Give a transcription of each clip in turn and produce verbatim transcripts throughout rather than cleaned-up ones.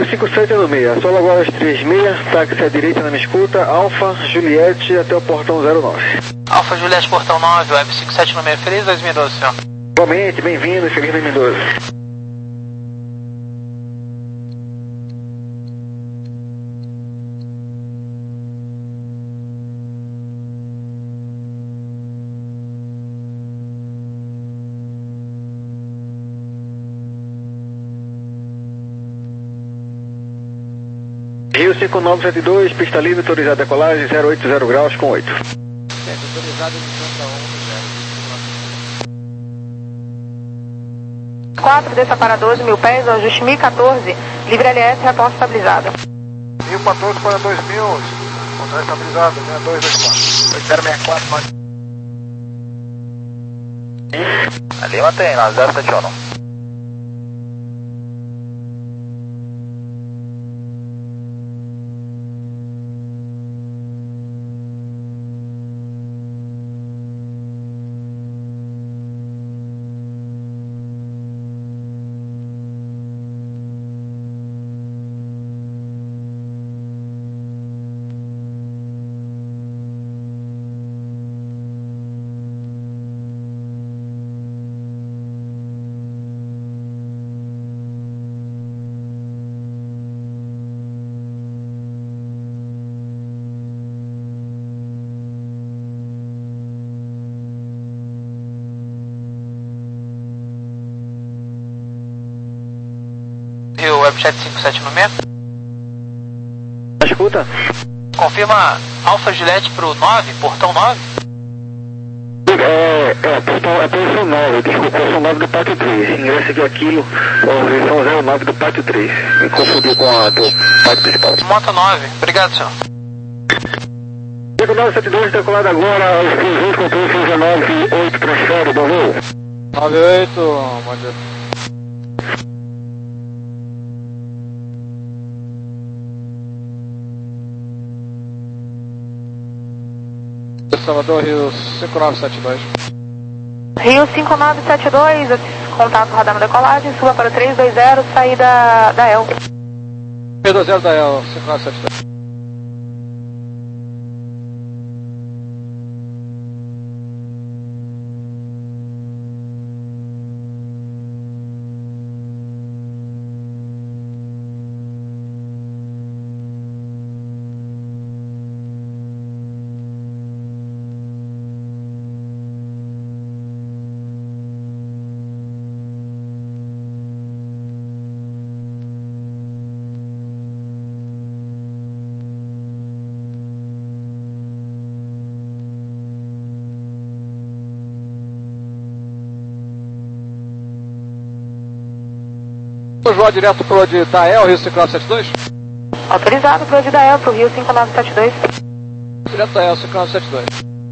cinco sete no meio, solo agora às três e meia, táxi à direita na minha escuta, Alfa, Juliette até o portão zero nove. Alfa, Juliette, portão nove, web cinco sete no meio, feliz dois mil e doze, senhor. Igualmente, bem-vindo, feliz dois mil e doze. Rio cinco nove sete dois, pista livre, autorizada decolagem, zero oito zero graus com oito. Certo, autorizado de quatro, desça para doze mil pés, ajuste mil e quatorze, livre L S, reporte estabilizado. mil e quatorze para dois mil, controle estabilizado, seis dois dois quatro. zero seis quatro, nove. Ali mantém, lá, zero sete um. Rio Webchat cinco sete no meio. Escuta. Confirma Alfa Juliette pro nove, portão nove. É, é, portão, é posição nove, desculpa, posição nove do pátio três. Ingresso aqui aquilo, posição zero nove do pátio três. Me confundi com a do pátio principal. Moto nove, obrigado, senhor. cinco nove sete dois, decolado agora, os cruzeiros com posição nove oito, transfere, bom voo. nove oito, bom dia. Salvador, Rio cinco nove sete dois. Rio cinco nove sete dois, contato radar decolagem, suba para três dois zero, saída da E L. três dois zero da E L, cinco nove sete dois. João direto pro de Dael, Rio cinco nove sete dois? Autorizado pro de Dael, pro Rio cinco nove sete dois. Direto Dael, cinco nove sete dois.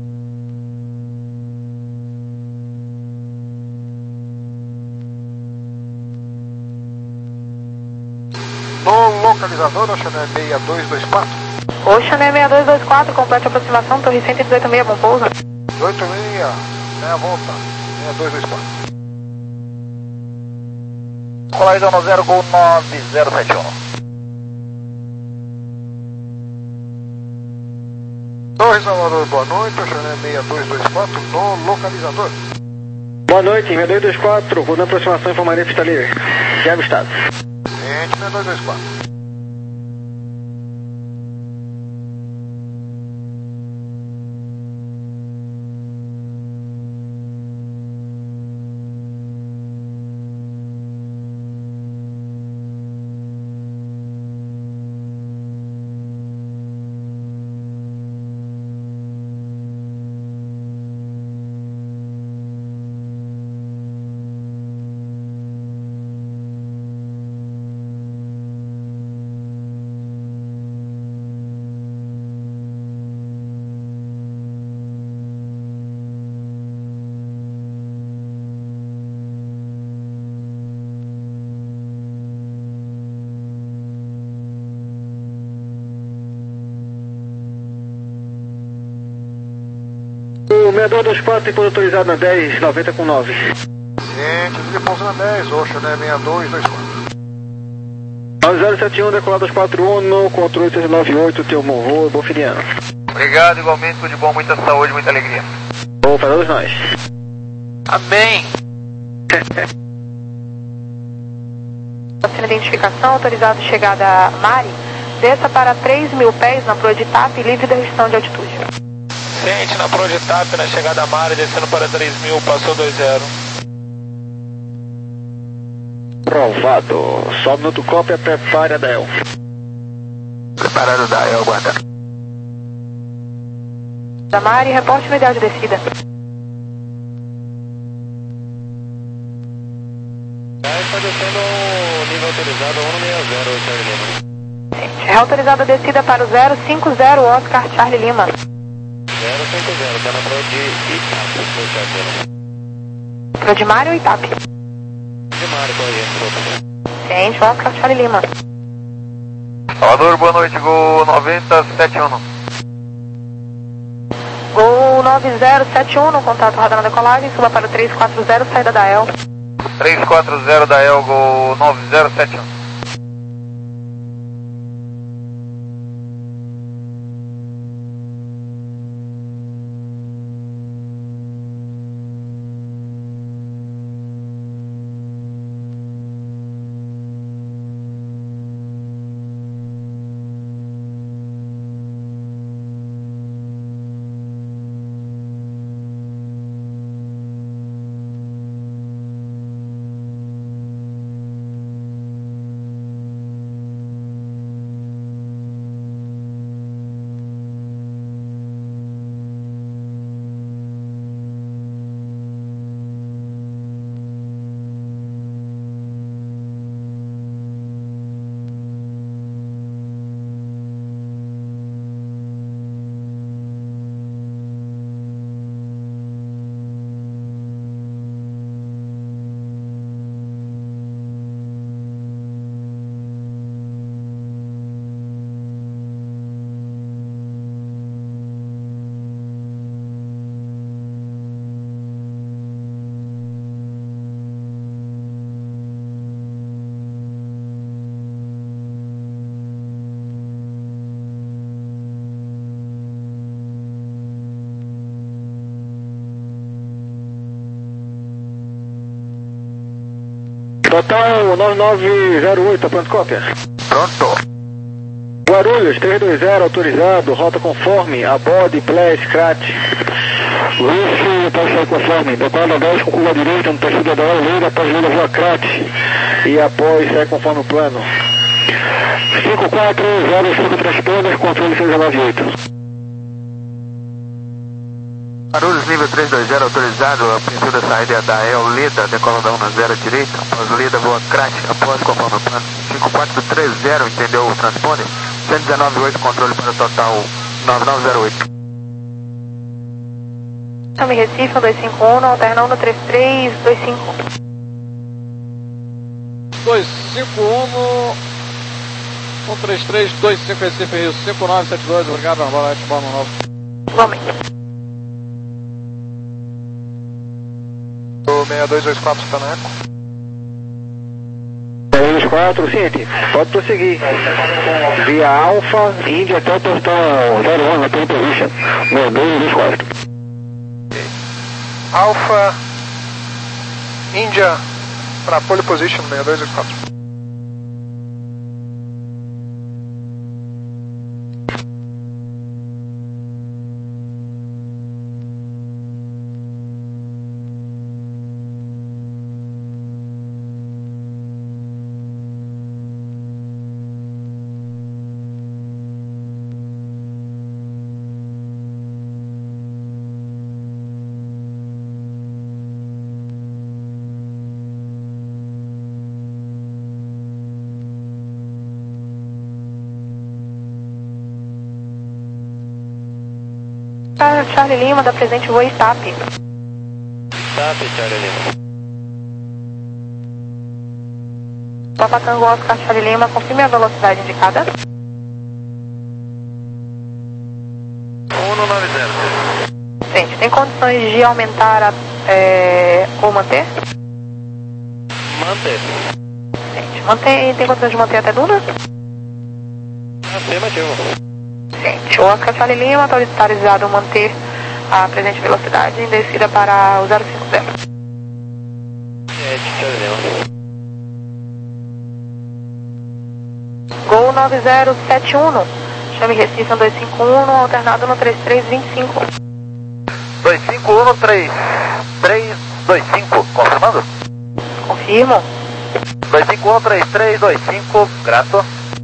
No localizador, Oceané seis dois dois quatro. Oceané seis dois dois quatro, complete aproximação, torre cento e dezoito meia, bom pouso. dezoito meia, meia volta, seis dois dois quatro. Colagem no zero Gol nove zero sete um. Torre Salvador, boa noite, Oceané seis dois dois quatro, no localizador. Boa noite, seis dois dois quatro, vou na aproximação informativa está livre. Já avistado. Gente, seis dois dois quatro. O seis dois dois quatro tem pouso autorizado na dez noventa com nove. Gente, ele pousa na dez, Oceané seis dois dois quatro. nove zero sete um, decolado dois quatro um, controle seis nove oito, teu voo, bom feriado. Obrigado, igualmente, tudo de bom, muita saúde, muita alegria. Bom, para todos nós. Amém. Sem identificação, autorizado chegada a Mari, desça para três mil pés na proa de TAP, livre da restrição de altitude. Ciente na proa de TAP, na chegada a Mari, descendo para três mil, passou dois zero. Provado. Só minuto cópia, prepare a Dael. Preparado Dael, aguarda. Da Mari, reporte no ideal de descida. Está descendo o nível autorizado um seis zero, Charlie Lima. É autorizada a descida para o zero cinco zero Oscar Charlie Lima. zero cinco zero, está na prova de Itape, no Charlie. Pro de Mari ou Itape? De Mari, qual é? Ciente, Oscar Charlie Lima. Salvador, boa noite, Gol noventa sete um. Gol nove zero sete um, no contato radar na decolagem, suba para o três quatro zero, saída da El. três quatro zero da El, Gol nove zero sete um. Total nove nove zero oito, pronto, cópia. Pronto. Guarulhos, três dois zero, autorizado, rota conforme, a bode, play, scratch. Luffy, pode sair conforme, decolada dez com curva direita, no tecido da hora, liga, após liga, voa crat, e após sai conforme o plano. cinco quatro zero cinco transponder, controle seis nove oito. Guarulhos, nível três dois zero, autorizado, a princípio da saída da El, Lida, decola da um zero direita, após Lida, voa crash, após conforme o plano, cinco quatro três zero, entendeu o transponder, cento e dezenove oito, controle para o total nove nove zero oito. Chame Recife, um dois cinco um, alternando três três dois cinco. dois cinco um, um três três dois cinco Recife, Rio, cinco nove sete dois, obrigado, normal, Etibano novo. Igualmente. O seis dois dois quatro está na eco. seis dois quatro, ciente, pode prosseguir. Via Alfa, Índia, até postar zero um, na pole position, seis dois dois quatro. Alfa, Índia, para pole position, seis dois dois quatro. Charlie Lima, da presente voo Itape. Itape, Charlie Lima. Papa Tango Oscar Charlie Lima, confirme a velocidade indicada. um nove zero. Gente, tem condições de aumentar a, é, ou manter? Manter. Gente, Mantém, tem condições de manter até Duna? Afirmativo. Gente, o Oscar Charlie Lima autorizado a manter a presente velocidade em descida para o zero cinco zero. É, Charlie Lima. Gol nove zero sete um, chame Recife dois cinco um, alternado no três três dois cinco. dois cinco um, três três dois cinco, confirmando? Confirmo. dois cinco um, três três dois cinco, grato.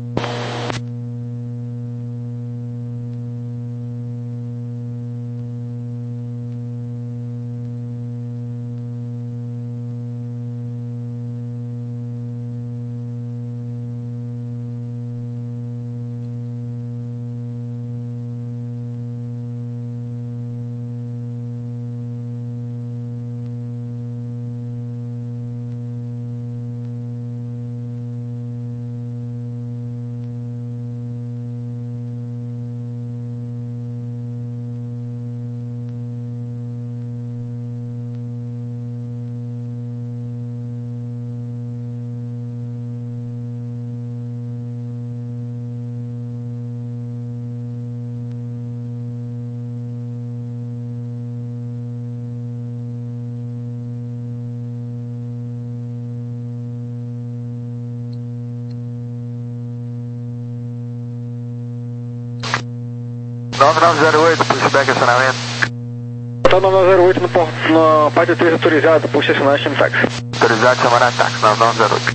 nove nove zero oito, pushback acionamento. Tá nove nove zero oito no porto, na parte três autorizado, puxa acionar chame táxi. Autorizado chamar ataque, nove nove zero oito.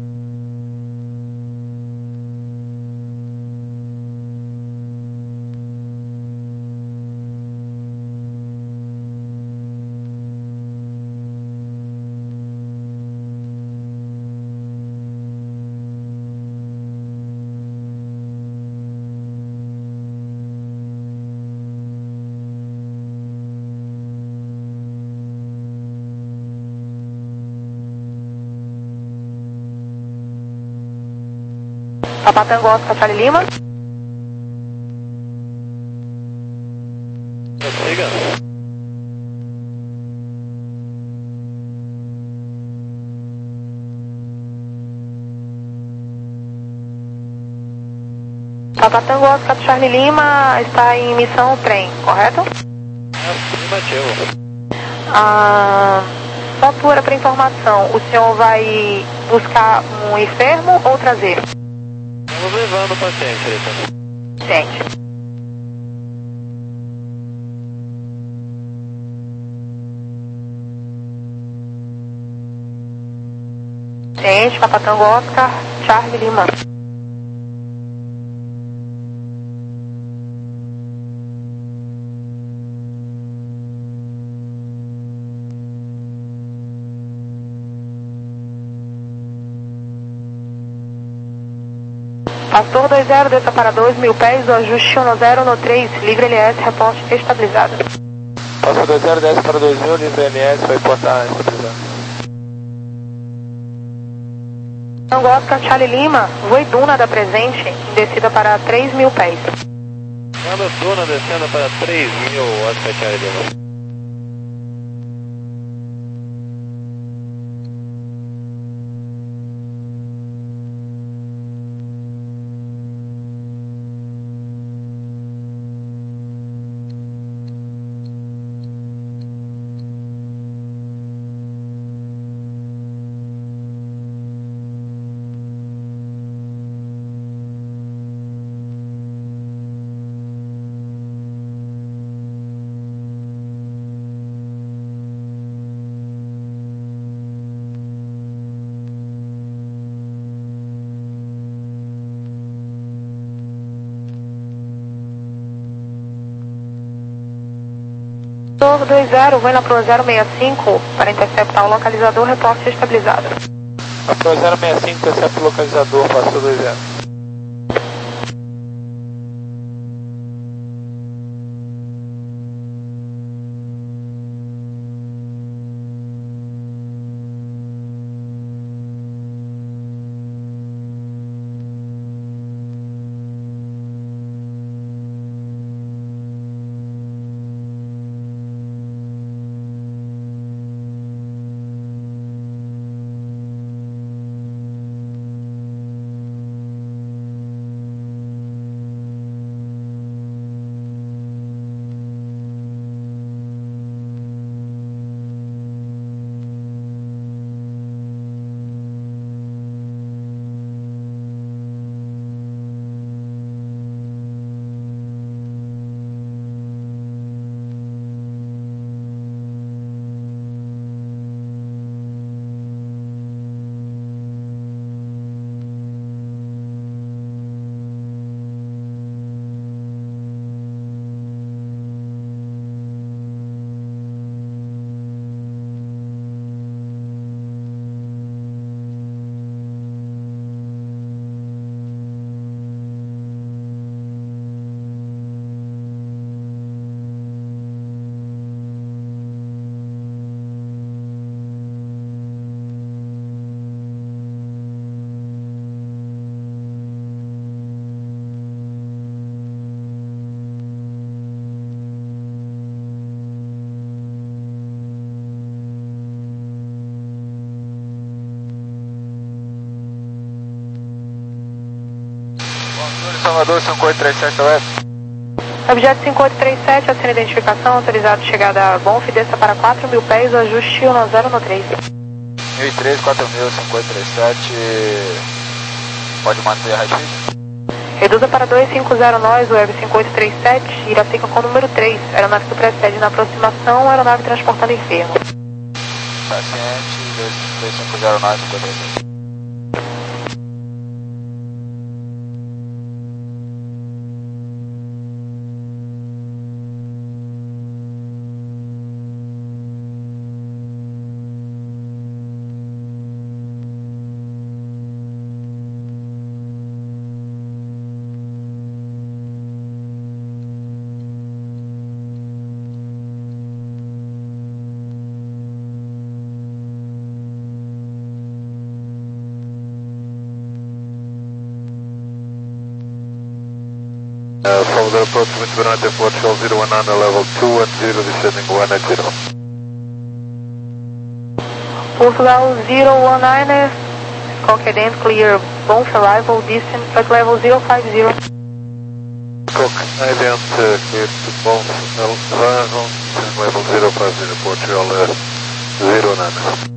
Papatango Oscar Charlie Lima. Siga. Papatango Oscar Charlie Lima está em missão trem, correto? Afirmativo. Ah, só altura para informação, o senhor vai buscar um enfermo ou trazer? Estamos levando o paciente, Rita. Gente. Gente, Papatango Oscar Charlie Lima. Pastor dois zero, desça para dois mil pés, o ajuste um zero no três, livre L S, reporte estabilizado. Pastor dois zero, desce para dois mil, livre M S, vai portar estabilizado. Tango Oscar Charlie Lima, voe Duna da presente, em descida para três mil pés. Manda Duna descendo para três mil, Oscar Charlie Lima. dois zero, voe na Pro zero seis cinco para interceptar o localizador, reporte estabilizado. A Pro zero seis cinco, intercepta o localizador, passou dois zero. Salvador, cinco oito três sete, tá web? Objeto cinco oito três sete, assina identificação, autorizado chegada a Bonf, desça para quatro mil pés, o ajuste um zero no três. mil e três, quatro mil, cinco oito três sete, pode manter a high. Reduza para dois cinco zero nós, web cinco oito três sete, Irapica com número três, aeronave que precede na aproximação, aeronave transportando enfermo. Paciente, dois cinco zero nós, cinco oito três sete. Uh, Salvador approach wind zero nine four, shell zero one nine, level two one zero, descending one eight zero. Portugal zero one nine, Cockadent clear, Bonf arrival, distance at level zero five zero. Cockadent uh, clear to Bonf arrival, descending level zero five zero, Portugal uh, zero nine.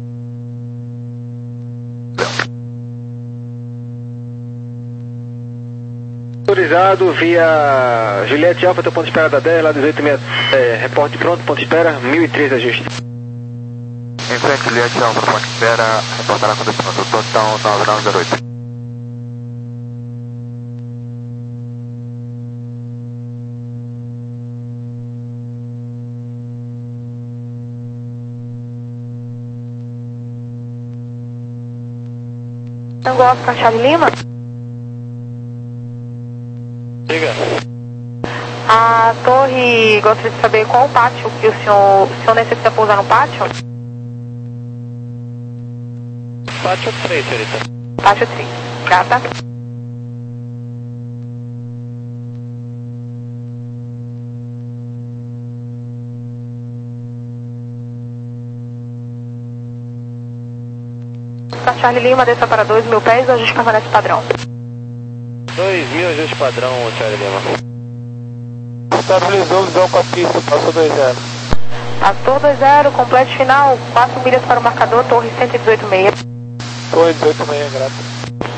Autorizado via Juliette Alfa, teu ponto de espera da dez, lá dezoito meia, é, reporte pronto, ponto de espera, mil e três ajuste. Em frente, Juliette Alfa, ponto de espera, reportará com destino total nove nove zero oito. Tango Oscar Charlie Lima. Diga. A torre, gostaria de saber qual o pátio que o senhor, o senhor necessita pousar no pátio? Pátio três, senhorita. Pátio três. Gata. Oscar Charlie Lima, desça para dois mil pés, o ajuste permanece padrão. dois mil ajuste padrão, Charlie Lima. Estabilizou visão com a pista, passou dois zero. Passou dois zero, complete final, quatro milhas para o marcador, torre cento e dezoito meia. Torre dezoito meia, grato.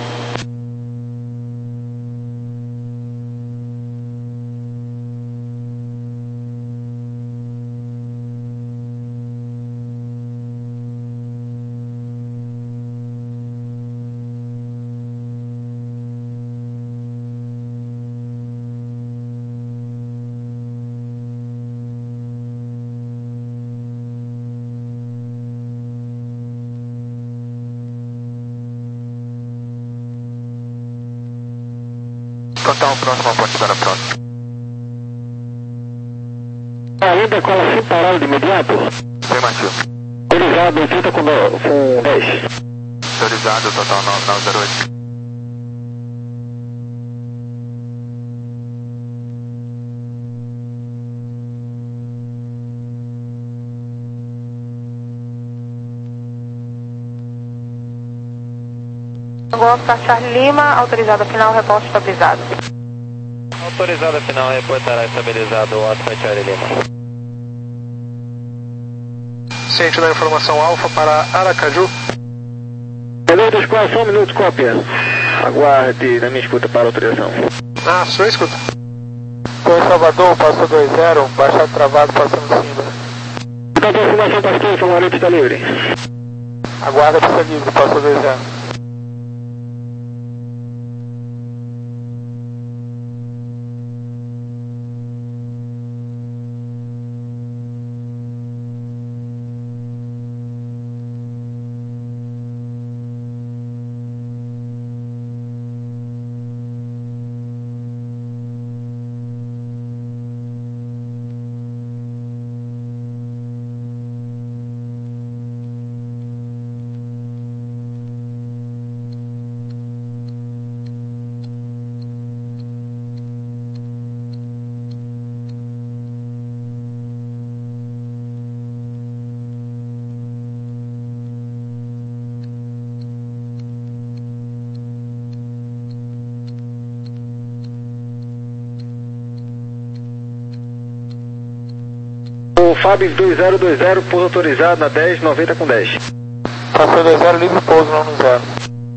Total, próximo ao ponto de espera pronto. Ainda com ela sem parada de imediato? Sem macio. Autorizado, oitenta com dez. Autorizado, total nove nove zero oito. Tango Oscar Charlie Lima, autorizado final, reporte estabilizado. Autorizado final, reportará estabilizado, Oscar Charlie Lima. Ciente da informação alfa para Aracaju. Beleza da escola, um minuto, cópia. Aguarde na minha escuta para autorização. Ah, sua escuta. Torre Salvador, passou dois zero, baixado travado, passando cima. Então, aproximação, pastor, São Lourenço está livre. Aguarda pista livre, passou dois zero. Fábio dois zero dois zero, pouso autorizado na dez, noventa com dez. Passou dois zero, livre pouso, não no zero.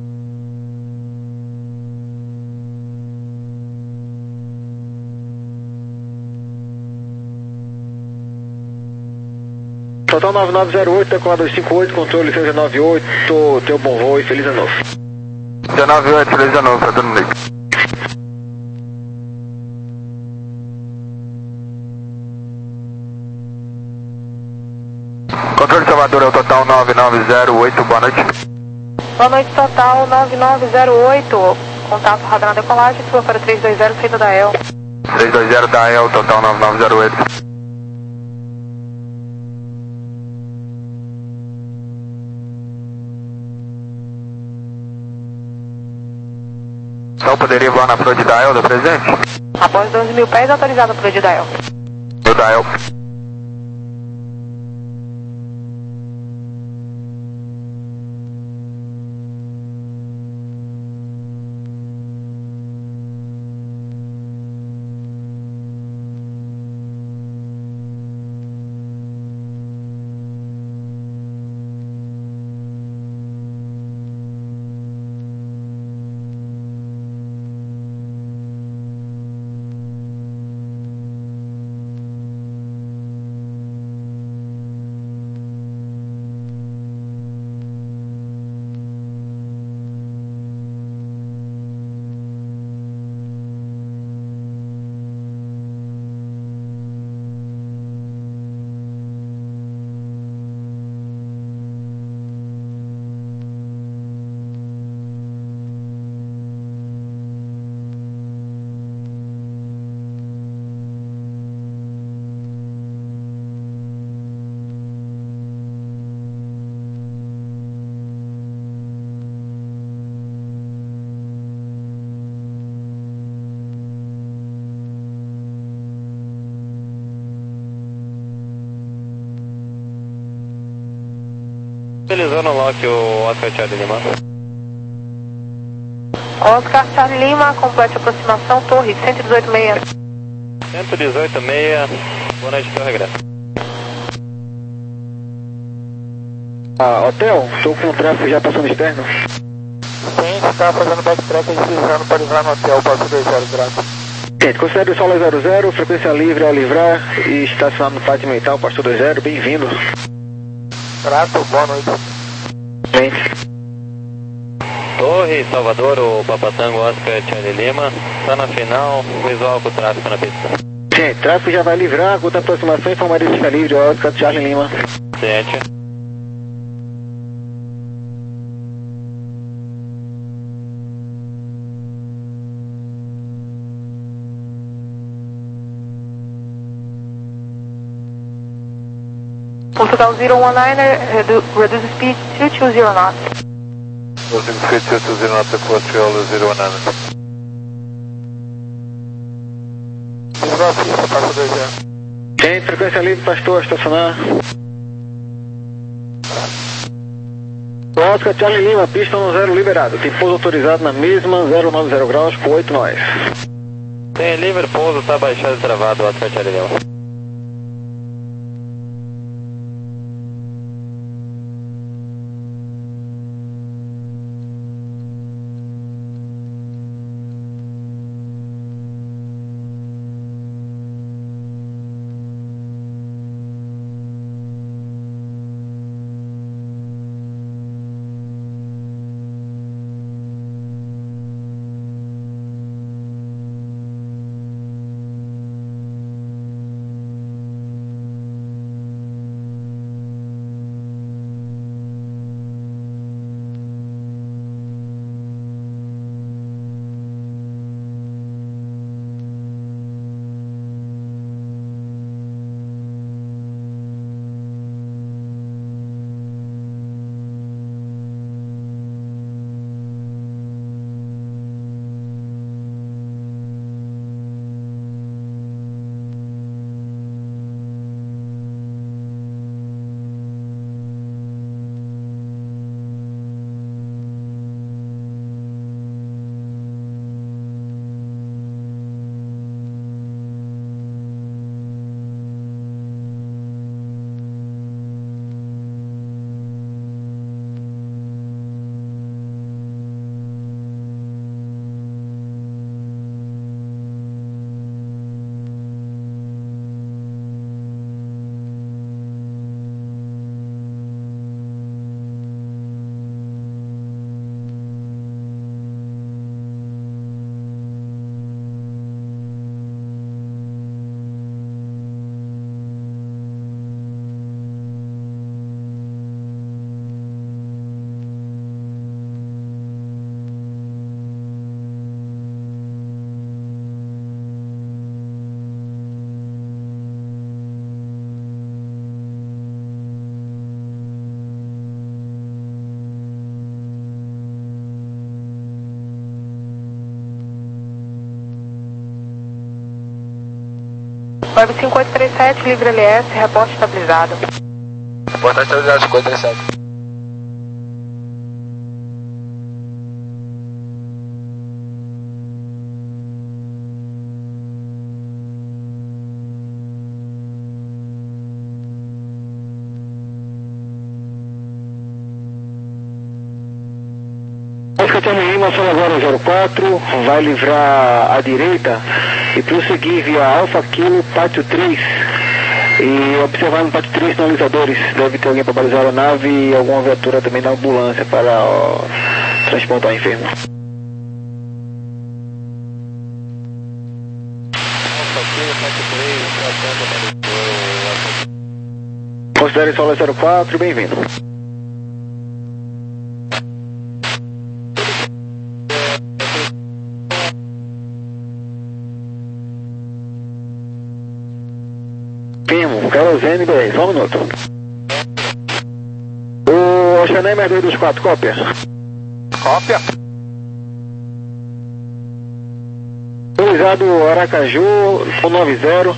Total nove nove zero oito, decolado dois cinco oito, controle seis nove oito, teu bom voo e feliz ano novo. dezenove oito, feliz ano novo, tá todo mundo aí. Controle Salvador, é o total nove nove zero oito, boa noite. Boa noite, total nove nove zero oito. Contato radar na decolagem, suba para três dois zero, saída da E L. três dois zero da E L, total nove nove zero oito. Então poderia voar na Pro de Dial do presente? Após doze mil pés, autorizado para o de Dial. Do Dial. Utilizando o lock o Oscar Charlie Lima. Oscar Charlie Lima, complete aproximação, torre cento e dezoito meia. cento e dezoito meia, boa noite, teu regresso. Ah, hotel, estou com o tráfego já passando externo. Sim, está fazendo backtrack e deslizando para livrar no hotel, passo dois zero, graças. Gente, considere o solo zero zero, frequência livre ao livrar e estacionado no pátio mental, pastor dois zero, bem-vindo. Grato, boa noite. Gente. Torre, Salvador, o Papatango, Oscar Charlie Lima. Está na final, visual com o tráfego na pista. Gente, tráfego já vai livrar, curta aproximação e informaria de ficar livre, Oscar Charlie Lima. Ciente. Portugal zero one nine, redu reduce speed two two zero knots. Losing speed two two zero knots, Portugal zero one nine. Livrou a pista, passo dois zero. Gente, frequência livre, pastor, estacionar. Oscar Charlie Lima, pista no zero liberado. Tem pouso autorizado na mesma, zero nove zero graus, com oito nós. Tem livre pouso, está baixado e travado, Oscar Charlie Lima. Web cinco oito três sete, livre L S, reporte estabilizado. Reportagem estabilizado, cinco oito três sete. Escutando Lima, só agora zero quatro, vai livrar à direita e prosseguir via Alfa Kilo, pátio três. E observar no pátio três sinalizadores, deve ter alguém para balizar a nave e alguma viatura também na ambulância para ó, transportar o enfermo. Considere solo zero quatro, bem-vindo. Primo, Querosene B R, só um minuto. O Oceanem mais dois dos quatro, cópia. Cópia. Autorizado Aracaju, cento e noventa.